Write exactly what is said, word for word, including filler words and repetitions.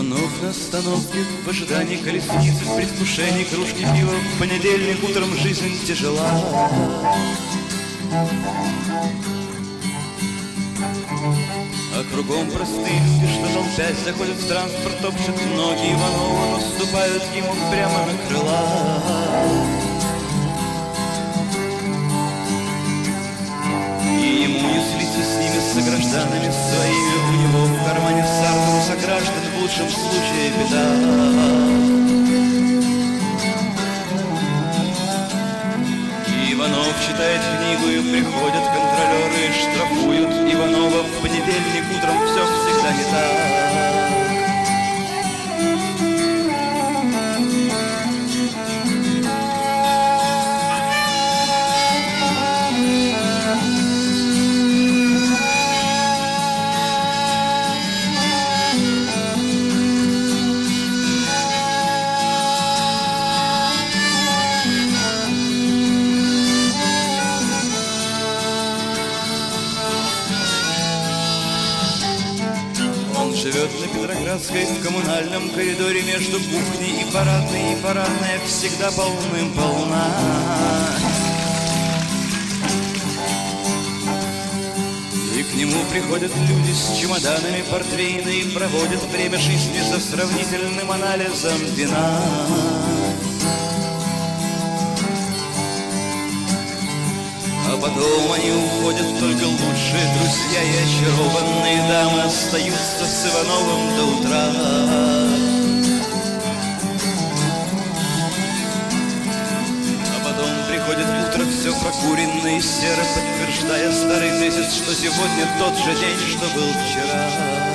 Иванов на остановке в ожидании колесницы, в предвкушении кружки пива. В понедельник утром жизнь тяжела. А кругом простые люди, что толпясь заходят в транспорт, топчут ноги Иванова, наступают ему прямо на крыла. И ему не слиться с ними, с согражданами своими. У него в кармане сарту сограждан в лучшем случае беда. Иванов читает книгу, и приходят контролеры и штрафуют Иванова. В понедельник утром все всегда не так. Живет на Петроградской в коммунальном коридоре между кухней и парадной, и парадная всегда полным-полна. И к нему приходят люди с чемоданами портвейна и проводят время жизни за сравнительным анализом вина. А потом они уходят, только лучшие друзья и очарованные дамы остаются с Ивановым до утра. А потом приходит утро, все прокуренное и серо, подтверждая старый тезис, что сегодня тот же день, что был вчера.